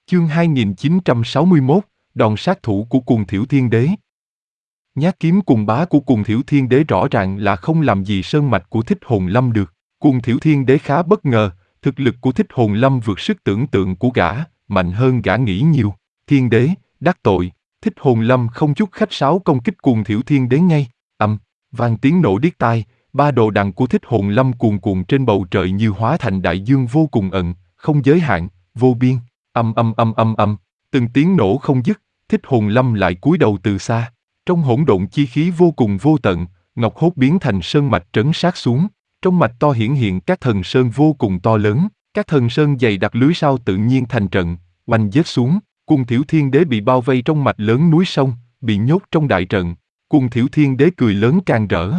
Chương 2961, đòn sát thủ của Cuồng Thiểu Thiên Đế. Nhát kiếm cùng bá của Cuồng Thiểu Thiên Đế rõ ràng là không làm gì sơn mạch của Thích Hồn Lâm được. Cuồng Thiểu Thiên Đế khá bất ngờ, thực lực của Thích Hồn Lâm vượt sức tưởng tượng của gã, mạnh hơn gã nghĩ nhiều. Thiên Đế, đắc tội, Thích Hồn Lâm không chút khách sáo công kích Cuồng Thiểu Thiên Đế ngay. Vang tiếng nổ điếc tai, ba đồ đằng của Thích Hồn Lâm cuồn cuộn trên bầu trời như hóa thành đại dương vô cùng ẩn, không giới hạn, vô biên. Từng tiếng nổ không dứt, Thích Hồn Lâm lại cúi đầu từ xa. Trong hỗn độn chi khí vô cùng vô tận, ngọc hốt biến thành sơn mạch trấn sát xuống. Trong mạch to hiển hiện các thần sơn vô cùng to lớn, các thần sơn dày đặc lưới sao tự nhiên thành trận, oanh giết xuống. Cuồng Thiểu Thiên Đế bị bao vây trong mạch lớn núi sông, bị nhốt trong đại trận. Cuồng Thiểu Thiên Đế cười lớn càng rỡ.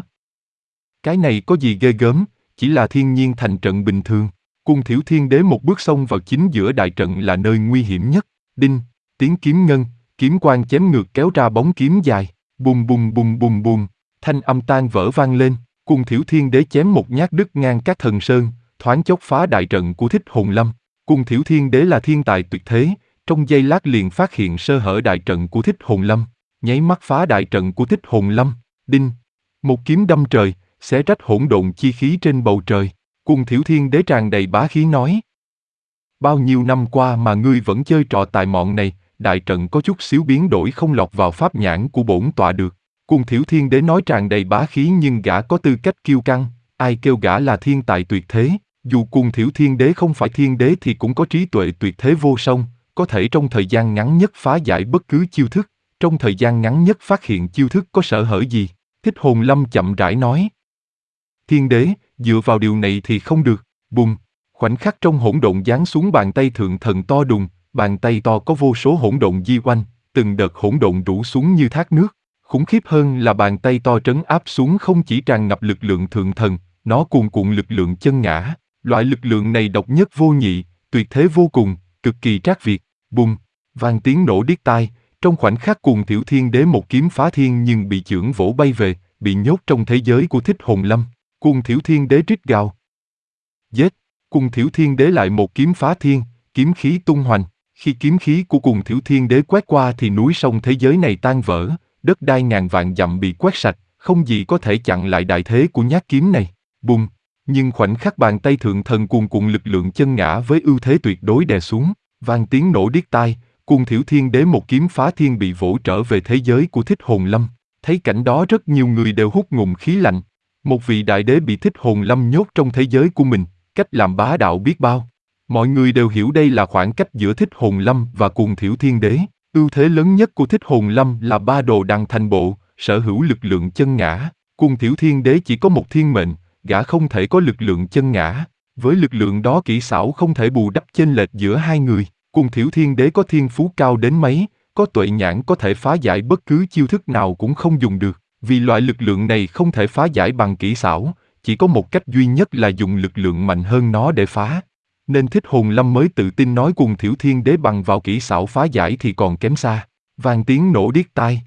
Cái này có gì ghê gớm, chỉ là thiên nhiên thành trận bình thường. Cuồng Thiểu Thiên Đế một bước xông vào chính giữa đại trận là nơi nguy hiểm nhất. Đinh, tiếng kiếm ngân, kiếm quang chém ngược kéo ra bóng kiếm dài. Bùm bùm bùm bùm bùm, thanh âm tan vỡ vang lên. Cuồng Thiểu Thiên Đế chém một nhát đứt ngang các thần sơn, thoáng chốc phá đại trận của Thích Hồn Lâm. Cuồng Thiểu Thiên Đế là thiên tài tuyệt thế, trong giây lát liền phát hiện sơ hở đại trận của Thích Hồn Lâm, nháy mắt phá đại trận của Thích Hồn Lâm. Đinh, một kiếm đâm trời, xé rách hỗn độn chi khí trên bầu trời. Cuồng Thiểu Thiên Đế tràn đầy bá khí nói: bao nhiêu năm qua mà ngươi vẫn chơi trò tài mọn này, đại trận có chút xíu biến đổi không lọt vào pháp nhãn của bổn tọa được. Cuồng Thiểu Thiên Đế nói tràn đầy bá khí nhưng gã có tư cách kiêu căng, ai kêu gã là thiên tài tuyệt thế. Dù Cuồng Thiểu Thiên Đế không phải thiên đế thì cũng có trí tuệ tuyệt thế vô song, có thể trong thời gian ngắn nhất phá giải bất cứ chiêu thức, trong thời gian ngắn nhất phát hiện chiêu thức có sở hở gì. Thích Hồn Lâm chậm rãi nói: Thiên Đế, dựa vào điều này thì không được. Bùm, khoảnh khắc trong hỗn độn giáng xuống bàn tay thượng thần to đùng, bàn tay to có vô số hỗn độn di oanh, từng đợt hỗn độn rủ xuống như thác nước. Khủng khiếp hơn là bàn tay to trấn áp xuống không chỉ tràn ngập lực lượng thượng thần, nó cuồn cuộn lực lượng chân ngã. Loại lực lượng này độc nhất vô nhị, tuyệt thế vô cùng, cực kỳ trác việt. Bùm, vang tiếng nổ điếc tai, trong khoảnh khắc Cuồng Thiểu Thiên Đế một kiếm phá thiên nhưng bị chưởng vỗ bay về, bị nhốt trong thế giới của Thích Hồn Lâm. Cuồng Thiểu Thiên Đế rít gào: giết! Cuồng Thiểu Thiên Đế lại một kiếm phá thiên, kiếm khí tung hoành. Khi kiếm khí của Cuồng Thiểu Thiên Đế quét qua thì núi sông thế giới này tan vỡ, đất đai ngàn vạn dặm bị quét sạch, không gì có thể chặn lại đại thế của nhát kiếm này. Bùm! Nhưng khoảnh khắc bàn tay thượng thần cuồn cuộn lực lượng chân ngã với ưu thế tuyệt đối đè xuống, vang tiếng nổ điếc tai, Cuồng Thiểu Thiên Đế một kiếm phá thiên bị vỗ trở về thế giới của Thích Hồn Lâm. Thấy cảnh đó rất nhiều người đều hút ngụm khí lạnh. Một vị đại đế bị Thích Hồn Lâm nhốt trong thế giới của mình, cách làm bá đạo biết bao. Mọi người đều hiểu đây là khoảng cách giữa Thích Hồn Lâm và Cuồng Thiểu Thiên Đế. Ưu thế lớn nhất của Thích Hồn Lâm là ba đồ đằng thành bộ, sở hữu lực lượng chân ngã. Cuồng Thiểu Thiên Đế chỉ có một thiên mệnh, gã không thể có lực lượng chân ngã. Với lực lượng đó kỹ xảo không thể bù đắp chênh lệch giữa hai người. Cuồng Thiểu Thiên Đế có thiên phú cao đến mấy, có tuệ nhãn có thể phá giải bất cứ chiêu thức nào cũng không dùng được. Vì loại lực lượng này không thể phá giải bằng kỹ xảo, chỉ có một cách duy nhất là dùng lực lượng mạnh hơn nó để phá. Nên Thích Hồn Lâm mới tự tin nói Cuồng Thiểu Thiên Đế bằng vào kỹ xảo phá giải thì còn kém xa. Vang tiếng nổ điếc tai.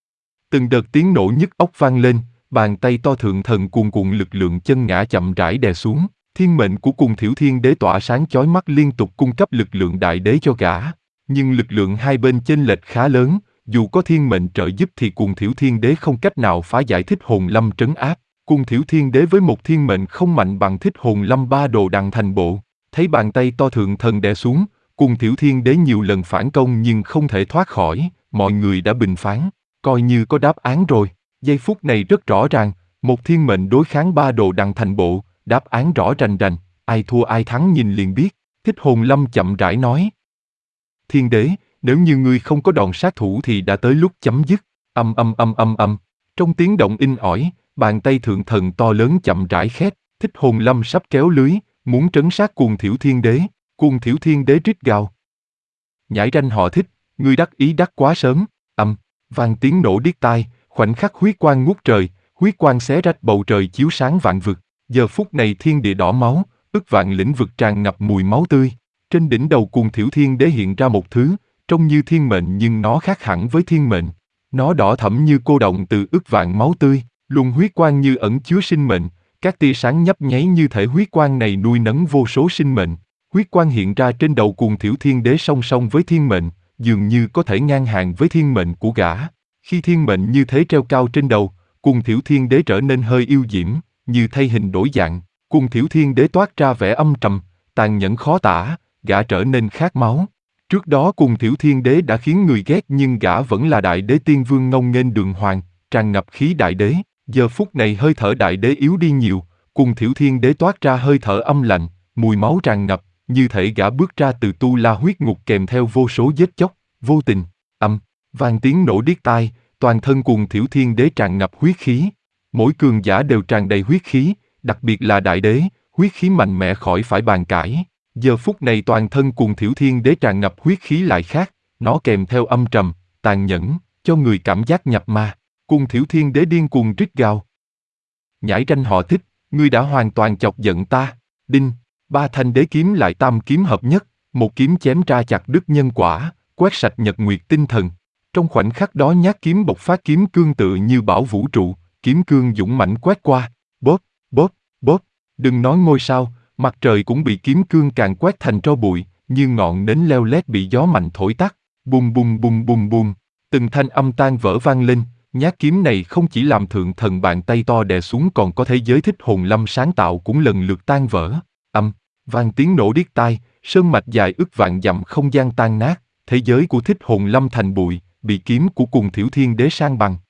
Từng đợt tiếng nổ nhức óc vang lên, bàn tay to thượng thần cuồn cuộn lực lượng chân ngã chậm rãi đè xuống. Thiên mệnh của Cuồng Thiểu Thiên Đế tỏa sáng chói mắt liên tục cung cấp lực lượng đại đế cho gã. Nhưng lực lượng hai bên chênh lệch khá lớn, dù có thiên mệnh trợ giúp thì Cuồng Thiểu Thiên Đế không cách nào phá giải Thích Hồn Lâm trấn áp. Cuồng Thiểu Thiên Đế với một thiên mệnh không mạnh bằng Thích Hồn Lâm ba đồ đằng thành bộ. Thấy bàn tay to thượng thần đè xuống, Cuồng Thiểu Thiên Đế nhiều lần phản công nhưng không thể thoát khỏi, mọi người đã bình phán, coi như có đáp án rồi. Giây phút này rất rõ ràng, một thiên mệnh đối kháng ba đồ đằng thành bộ, đáp án rõ rành rành, ai thua ai thắng nhìn liền biết. Thích Hồn Lâm chậm rãi nói: Thiên Đế, nếu như ngươi không có đòn sát thủ thì đã tới lúc chấm dứt. Trong tiếng động in ỏi, bàn tay thượng thần to lớn chậm rãi khép, Thích Hồn Lâm sắp kéo lưới, muốn trấn sát Cuồng Thiểu Thiên Đế. Cuồng Thiểu Thiên Đế rít gào: nhãi ranh họ Thích, ngươi đắc ý đắc quá sớm. Vang tiếng nổ điếc tai, khoảnh khắc huyết quang ngút trời, huyết quang xé rách bầu trời chiếu sáng vạn vực. Giờ phút này thiên địa đỏ máu, ức vạn lĩnh vực tràn ngập mùi máu tươi. Trên đỉnh đầu Cuồng Thiểu Thiên Đế hiện ra một thứ, trông như thiên mệnh nhưng nó khác hẳn với thiên mệnh. Nó đỏ thẫm như cô đọng từ ức vạn máu tươi, luồng huyết quang như ẩn chứa sinh mệnh, các tia sáng nhấp nháy như thể huyết quang này nuôi nấng vô số sinh mệnh. Huyết quang hiện ra trên đầu Cuồng Thiểu Thiên Đế song song với thiên mệnh, dường như có thể ngang hàng với thiên mệnh của gã. Khi thiên mệnh như thế treo cao trên đầu, Cuồng Thiểu Thiên Đế trở nên hơi yêu diễm, như thay hình đổi dạng. Cuồng Thiểu Thiên Đế toát ra vẻ âm trầm, tàn nhẫn khó tả, gã trở nên khát máu. Trước đó Cuồng Thiểu Thiên Đế đã khiến người ghét nhưng gã vẫn là đại đế tiên vương ngông nghênh đường hoàng, tràn ngập khí đại đế. Giờ phút này hơi thở đại đế yếu đi nhiều, Cuồng Thiểu Thiên Đế toát ra hơi thở âm lạnh, mùi máu tràn ngập, như thể gã bước ra từ tu la huyết ngục kèm theo vô số giết chóc, vô tình. Vang tiếng nổ điếc tai, toàn thân Cuồng Thiểu Thiên Đế tràn ngập huyết khí. Mỗi cường giả đều tràn đầy huyết khí, đặc biệt là đại đế, huyết khí mạnh mẽ khỏi phải bàn cãi. Giờ phút này toàn thân Cuồng Thiểu Thiên Đế tràn ngập huyết khí lại khác, nó kèm theo âm trầm, tàn nhẫn, cho người cảm giác nhập ma. Cuồng Thiểu Thiên Đế điên cuồng rít gào. Nhãi ranh họ thích, ngươi đã hoàn toàn chọc giận ta. Đinh, ba thanh đế kiếm lại tam kiếm hợp nhất, một kiếm chém ra chặt đứt nhân quả, quét sạch nhật nguyệt tinh thần. Trong khoảnh khắc đó nhát kiếm bộc phát kiếm cương tựa như bão vũ trụ, kiếm cương dũng mãnh quét qua, bóp, bóp, bóp. Đừng nói ngôi sao, mặt trời cũng bị kiếm cương càn quét thành tro bụi, như ngọn nến leo lét bị gió mạnh thổi tắt. Bùm bùm bùm bùm bùm, từng thanh âm tan vỡ vang lên. Nhát kiếm này không chỉ làm thượng thần bàn tay to đè xuống còn có thế giới thích hồn lâm sáng tạo cũng lần lượt tan vỡ. Vang tiếng nổ điếc tai, sơn mạch dài ức vạn dặm không gian tan nát, thế giới của thích hồn lâm thành bụi, bị kiếm của Cuồng Thiểu Thiên Đế san bằng.